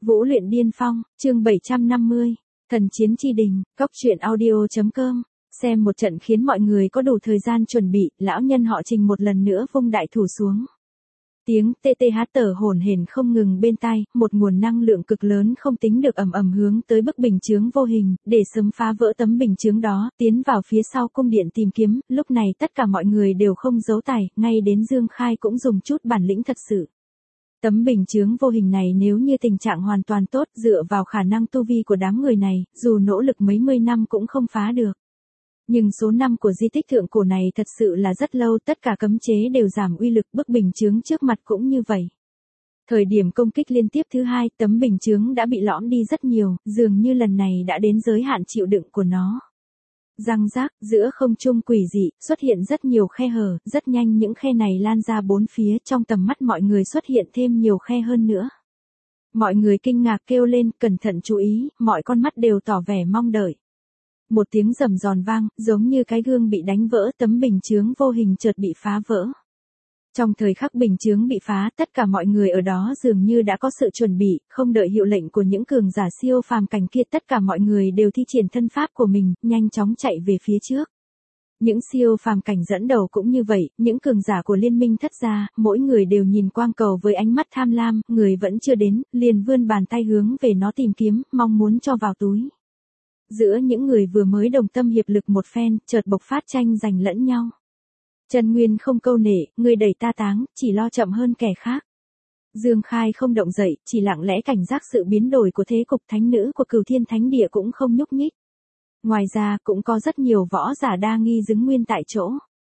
Vũ luyện điên phong, chương 750, thần chiến chi đình, cóc truyện audio.com. Xem một trận khiến mọi người có đủ thời gian chuẩn bị, lão nhân họ Trình một lần nữa vung đại thủ xuống. Tiếng TTH tở hổn hển không ngừng bên tai, một nguồn năng lượng cực lớn không tính được ầm ầm hướng tới bức bình chướng vô hình, để sớm phá vỡ tấm bình chướng đó, tiến vào phía sau cung điện tìm kiếm. Lúc này tất cả mọi người đều không giấu tài, ngay đến Dương Khai cũng dùng chút bản lĩnh thật sự. Tấm bình chướng vô hình này nếu như tình trạng hoàn toàn tốt, dựa vào khả năng tu vi của đám người này, dù nỗ lực mấy mươi năm cũng không phá được. Nhưng số năm của di tích thượng cổ này thật sự là rất lâu, tất cả cấm chế đều giảm uy lực, bức bình chướng trước mặt cũng như vậy. Thời điểm công kích liên tiếp thứ hai, tấm bình chướng đã bị lõm đi rất nhiều, dường như lần này đã đến giới hạn chịu đựng của nó. Răng rác, giữa không trung quỷ dị, xuất hiện rất nhiều khe hở, rất nhanh những khe này lan ra bốn phía, trong tầm mắt mọi người xuất hiện thêm nhiều khe hơn nữa. Mọi người kinh ngạc kêu lên, cẩn thận chú ý, mọi con mắt đều tỏ vẻ mong đợi. Một tiếng rầm giòn vang, giống như cái gương bị đánh vỡ, tấm bình chướng vô hình chợt bị phá vỡ. Trong thời khắc bình chướng bị phá, tất cả mọi người ở đó dường như đã có sự chuẩn bị, không đợi hiệu lệnh của những cường giả siêu phàm cảnh kia, tất cả mọi người đều thi triển thân pháp của mình, nhanh chóng chạy về phía trước. Những siêu phàm cảnh dẫn đầu cũng như vậy, những cường giả của liên minh thất gia, mỗi người đều nhìn quang cầu với ánh mắt tham lam, người vẫn chưa đến, liền vươn bàn tay hướng về nó tìm kiếm, mong muốn cho vào túi. Giữa những người vừa mới đồng tâm hiệp lực một phen, chợt bộc phát tranh giành lẫn nhau. Trần Nguyên không câu nệ, người đẩy ta táng, chỉ lo chậm hơn kẻ khác. Dương Khai không động dậy, chỉ lặng lẽ cảnh giác sự biến đổi của thế cục. Thánh nữ của Cửu Thiên Thánh Địa cũng không nhúc nhích. Ngoài ra, cũng có rất nhiều võ giả đa nghi đứng nguyên tại chỗ.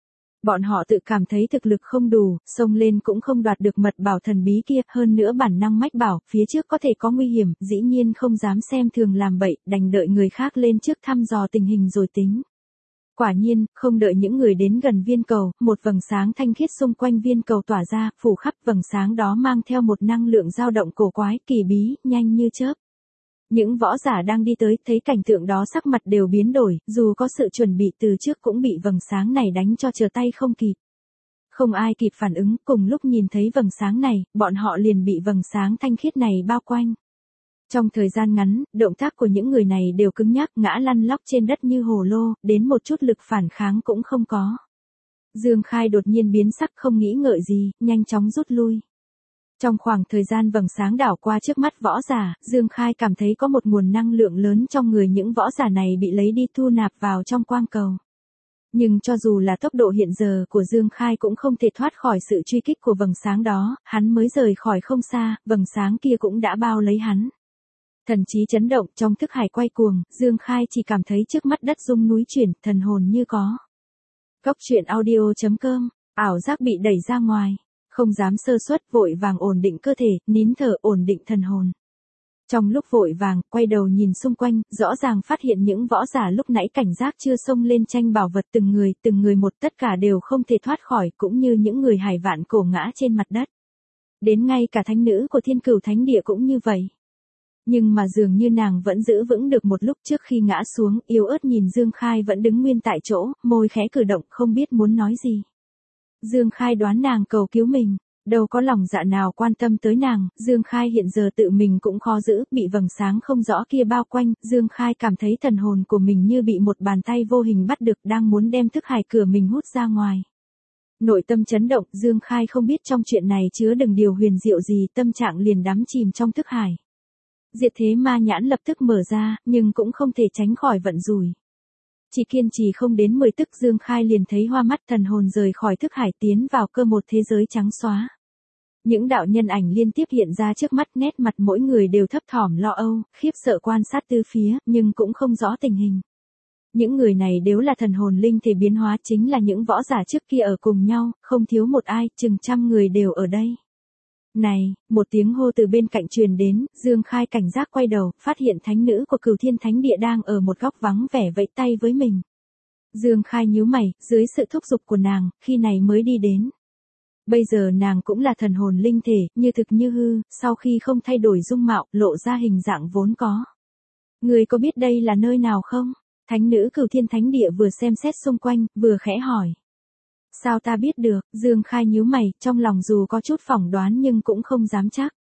Bọn họ tự cảm thấy thực lực không đủ, xông lên cũng không đoạt được mật bảo thần bí kia, hơn nữa bản năng mách bảo, phía trước có thể có nguy hiểm, dĩ nhiên không dám xem thường làm bậy, đành đợi người khác lên trước thăm dò tình hình rồi tính. Quả nhiên, không đợi những người đến gần viên cầu, một vầng sáng thanh khiết xung quanh viên cầu tỏa ra, phủ khắp vầng sáng đó mang theo một năng lượng dao động cổ quái, kỳ bí, nhanh như chớp. Những võ giả đang đi tới, thấy cảnh tượng đó sắc mặt đều biến đổi, dù có sự chuẩn bị từ trước cũng bị vầng sáng này đánh cho trở tay không kịp. Không ai kịp phản ứng, cùng lúc nhìn thấy vầng sáng này, bọn họ liền bị vầng sáng thanh khiết này bao quanh. Trong thời gian ngắn, động tác của những người này đều cứng nhắc, ngã lăn lóc trên đất như hồ lô, đến một chút lực phản kháng cũng không có. Dương Khai đột nhiên biến sắc, không nghĩ ngợi gì, nhanh chóng rút lui. Trong khoảng thời gian vầng sáng đảo qua trước mắt võ giả, Dương Khai cảm thấy có một nguồn năng lượng lớn trong người những võ giả này bị lấy đi thu nạp vào trong quang cầu. Nhưng cho dù là tốc độ hiện giờ của Dương Khai cũng không thể thoát khỏi sự truy kích của vầng sáng đó, hắn mới rời khỏi không xa, vầng sáng kia cũng đã bao lấy hắn. Thần trí chấn động, trong thức hải quay cuồng, Dương Khai chỉ cảm thấy trước mắt đất rung núi chuyển, thần hồn như có. Cóc truyện audio.com, ảo giác bị đẩy ra ngoài. Không dám sơ suất, vội vàng ổn định cơ thể, nín thở ổn định thần hồn. Trong lúc vội vàng, quay đầu nhìn xung quanh, rõ ràng phát hiện những võ giả lúc nãy cảnh giác chưa xông lên tranh bảo vật, từng người một, tất cả đều không thể thoát khỏi, cũng như những người hải vạn cổ ngã trên mặt đất. Đến ngay cả thánh nữ của Thiên Cửu Thánh Địa cũng như vậy. Nhưng mà dường như nàng vẫn giữ vững được một lúc, trước khi ngã xuống, yếu ớt nhìn Dương Khai vẫn đứng nguyên tại chỗ, môi khẽ cử động, không biết muốn nói gì. Dương Khai đoán nàng cầu cứu mình, đâu có lòng dạ nào quan tâm tới nàng. Dương Khai hiện giờ tự mình cũng khó giữ, bị vầng sáng không rõ kia bao quanh, Dương Khai cảm thấy thần hồn của mình như bị một bàn tay vô hình bắt được, đang muốn đem thức hải cửa mình hút ra ngoài. Nội tâm chấn động, Dương Khai không biết trong chuyện này chứa đựng điều huyền diệu gì, tâm trạng liền đắm chìm trong thức hải. Diệt thế ma nhãn lập tức mở ra, nhưng cũng không thể tránh khỏi vận rủi. Chỉ kiên trì không đến 10 tức, Dương Khai liền thấy hoa mắt, thần hồn rời khỏi thức hải tiến vào cơ một thế giới trắng xóa. Những đạo nhân ảnh liên tiếp hiện ra trước mắt, nét mặt mỗi người đều thấp thỏm lo âu, khiếp sợ quan sát tứ phía, nhưng cũng không rõ tình hình. Những người này đều là thần hồn linh thể biến hóa, chính là những võ giả trước kia ở cùng nhau, không thiếu một ai, chừng trăm người đều ở đây. Này, một tiếng hô từ bên cạnh truyền đến, Dương Khai cảnh giác quay đầu, phát hiện thánh nữ của Cửu Thiên Thánh Địa đang ở một góc vắng vẻ vẫy tay với mình. Dương Khai nhíu mày, dưới sự thúc giục của nàng, khi này mới đi đến. Bây giờ nàng cũng là thần hồn linh thể, như thực như hư, sau khi không thay đổi dung mạo, lộ ra hình dạng vốn có. Người có biết đây là nơi nào không? Thánh nữ Cửu Thiên Thánh Địa vừa xem xét xung quanh, vừa khẽ hỏi. Sao ta biết được? Dương Khai nhíu mày, trong lòng dù có chút phỏng đoán nhưng cũng không dám chắc.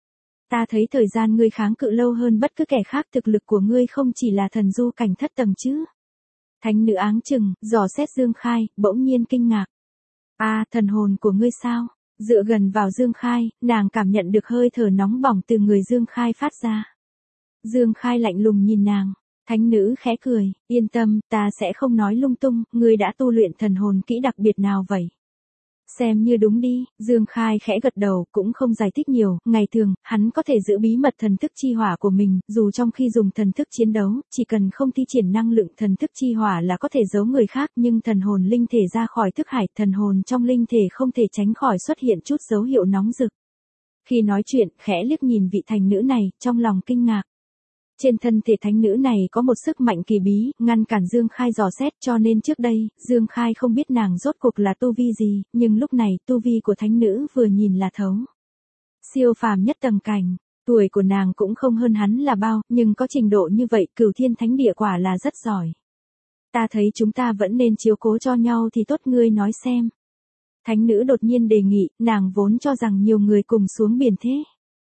Ta thấy thời gian ngươi kháng cự lâu hơn bất cứ kẻ khác, thực lực của ngươi không chỉ là thần du cảnh thất tầng chứ. Thánh nữ áng chừng, dò xét Dương Khai, bỗng nhiên kinh ngạc. Thần hồn của ngươi sao? Dựa gần vào Dương Khai, nàng cảm nhận được hơi thở nóng bỏng từ người Dương Khai phát ra. Dương Khai lạnh lùng nhìn nàng. Thánh nữ khẽ cười, yên tâm, ta sẽ không nói lung tung, ngươi đã tu luyện thần hồn kỹ đặc biệt nào vậy? Xem như đúng đi, Dương Khai khẽ gật đầu, cũng không giải thích nhiều, ngày thường, hắn có thể giữ bí mật thần thức chi hỏa của mình, dù trong khi dùng thần thức chiến đấu, chỉ cần không thi triển năng lượng thần thức chi hỏa là có thể giấu người khác, nhưng thần hồn linh thể ra khỏi thức hải, thần hồn trong linh thể không thể tránh khỏi xuất hiện chút dấu hiệu nóng rực. Khi nói chuyện, khẽ liếc nhìn vị thành nữ này, trong lòng kinh ngạc. Trên thân thể thánh nữ này có một sức mạnh kỳ bí, ngăn cản Dương Khai dò xét, cho nên trước đây, Dương Khai không biết nàng rốt cuộc là tu vi gì, nhưng lúc này tu vi của thánh nữ vừa nhìn là thấu. Siêu phàm nhất tầng cảnh, tuổi của nàng cũng không hơn hắn là bao, nhưng có trình độ như vậy, Cửu Thiên Thánh Địa quả là rất giỏi. Ta thấy chúng ta vẫn nên chiếu cố cho nhau thì tốt, ngươi nói xem. Thánh nữ đột nhiên đề nghị, nàng vốn cho rằng nhiều người cùng xuống biển thế.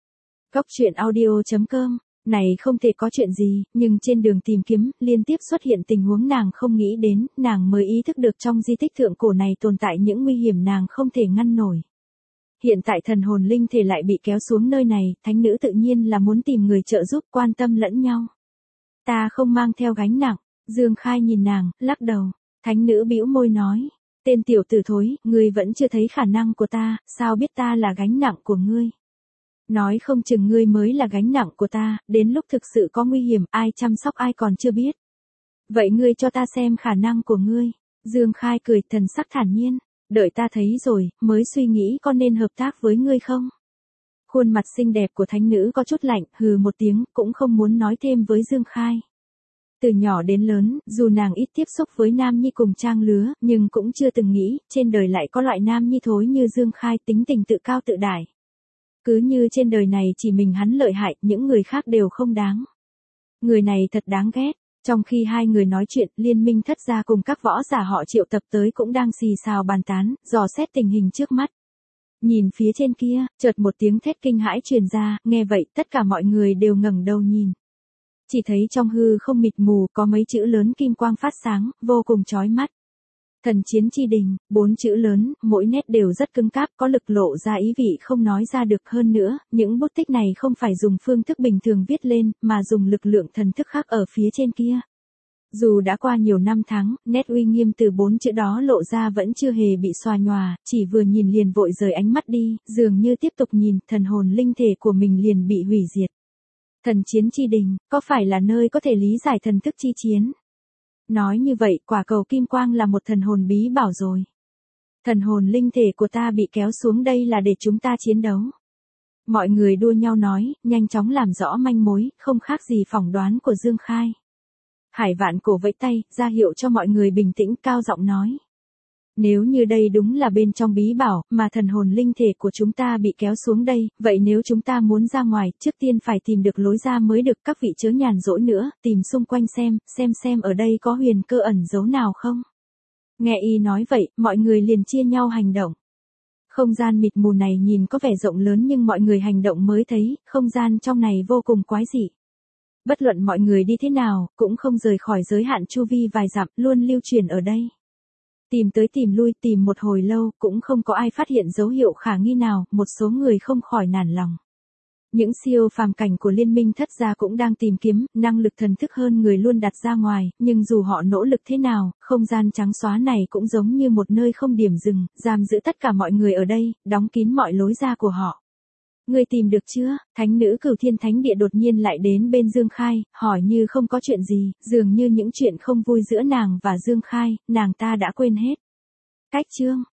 Góc truyện audio.com. Này không thể có chuyện gì, nhưng trên đường tìm kiếm, liên tiếp xuất hiện tình huống nàng không nghĩ đến, nàng mới ý thức được trong di tích thượng cổ này tồn tại những nguy hiểm nàng không thể ngăn nổi. Hiện tại thần hồn linh thể lại bị kéo xuống nơi này, thánh nữ tự nhiên là muốn tìm người trợ giúp, quan tâm lẫn nhau. Ta không mang theo gánh nặng, Dương Khai nhìn nàng, lắc đầu, thánh nữ bĩu môi nói, tên tiểu tử thối, ngươi vẫn chưa thấy khả năng của ta, sao biết ta là gánh nặng của ngươi? Nói không chừng ngươi mới là gánh nặng của ta, đến lúc thực sự có nguy hiểm, ai chăm sóc ai còn chưa biết. Vậy ngươi cho ta xem khả năng của ngươi. Dương Khai cười, thần sắc thản nhiên, đợi ta thấy rồi, mới suy nghĩ có nên hợp tác với ngươi không. Khuôn mặt xinh đẹp của thánh nữ có chút lạnh, hừ một tiếng, cũng không muốn nói thêm với Dương Khai. Từ nhỏ đến lớn, dù nàng ít tiếp xúc với nam nhi cùng trang lứa, nhưng cũng chưa từng nghĩ, trên đời lại có loại nam nhi thối như Dương Khai, tính tình tự cao tự đại. Cứ như trên đời này chỉ mình hắn lợi hại, những người khác đều không đáng. Người này thật đáng ghét. Trong khi hai người nói chuyện, Liên Minh Thất gia cùng các võ giả họ triệu tập tới cũng đang xì xào bàn tán, dò xét tình hình trước mắt. Nhìn phía trên kia, chợt một tiếng thét kinh hãi truyền ra, nghe vậy tất cả mọi người đều ngẩng đầu nhìn. Chỉ thấy trong hư không mịt mù có mấy chữ lớn kim quang phát sáng, vô cùng chói mắt. Thần chiến chi đình, 4 chữ lớn, mỗi nét đều rất cứng cáp, có lực lộ ra ý vị không nói ra được, hơn nữa, những bút tích này không phải dùng phương thức bình thường viết lên, mà dùng lực lượng thần thức khác ở phía trên kia. Dù đã qua nhiều năm tháng, nét uy nghiêm từ 4 chữ đó lộ ra vẫn chưa hề bị xòa nhòa, chỉ vừa nhìn liền vội rời ánh mắt đi, dường như tiếp tục nhìn, thần hồn linh thể của mình liền bị hủy diệt. Thần chiến chi đình, có phải là nơi có thể lý giải thần thức chi chiến? Nói như vậy, quả cầu kim quang là một thần hồn bí bảo rồi. Thần hồn linh thể của ta bị kéo xuống đây là để chúng ta chiến đấu. Mọi người đua nhau nói, nhanh chóng làm rõ manh mối, không khác gì phỏng đoán của Dương Khai. Hải Vạn Cổ vẫy tay, ra hiệu cho mọi người bình tĩnh, cao giọng nói. Nếu như đây đúng là bên trong bí bảo, mà thần hồn linh thể của chúng ta bị kéo xuống đây, vậy nếu chúng ta muốn ra ngoài, trước tiên phải tìm được lối ra mới được, các vị chớ nhàn rỗi nữa, tìm xung quanh xem ở đây có huyền cơ ẩn giấu nào không. Nghe y nói vậy, mọi người liền chia nhau hành động. Không gian mịt mù này nhìn có vẻ rộng lớn nhưng mọi người hành động mới thấy, không gian trong này vô cùng quái dị. Bất luận mọi người đi thế nào, cũng không rời khỏi giới hạn chu vi vài dặm, luôn lưu truyền ở đây. Tìm tới tìm lui, tìm một hồi lâu, cũng không có ai phát hiện dấu hiệu khả nghi nào, một số người không khỏi nản lòng. Những siêu phàm cảnh của Liên Minh Thất gia cũng đang tìm kiếm, năng lực thần thức hơn người luôn đặt ra ngoài, nhưng dù họ nỗ lực thế nào, không gian trắng xóa này cũng giống như một nơi không điểm dừng, giam giữ tất cả mọi người ở đây, đóng kín mọi lối ra của họ. Ngươi tìm được chưa? Thánh nữ Cửu Thiên Thánh Địa đột nhiên lại đến bên Dương Khai, hỏi như không có chuyện gì, dường như những chuyện không vui giữa nàng và Dương Khai, nàng ta đã quên hết. Cách chương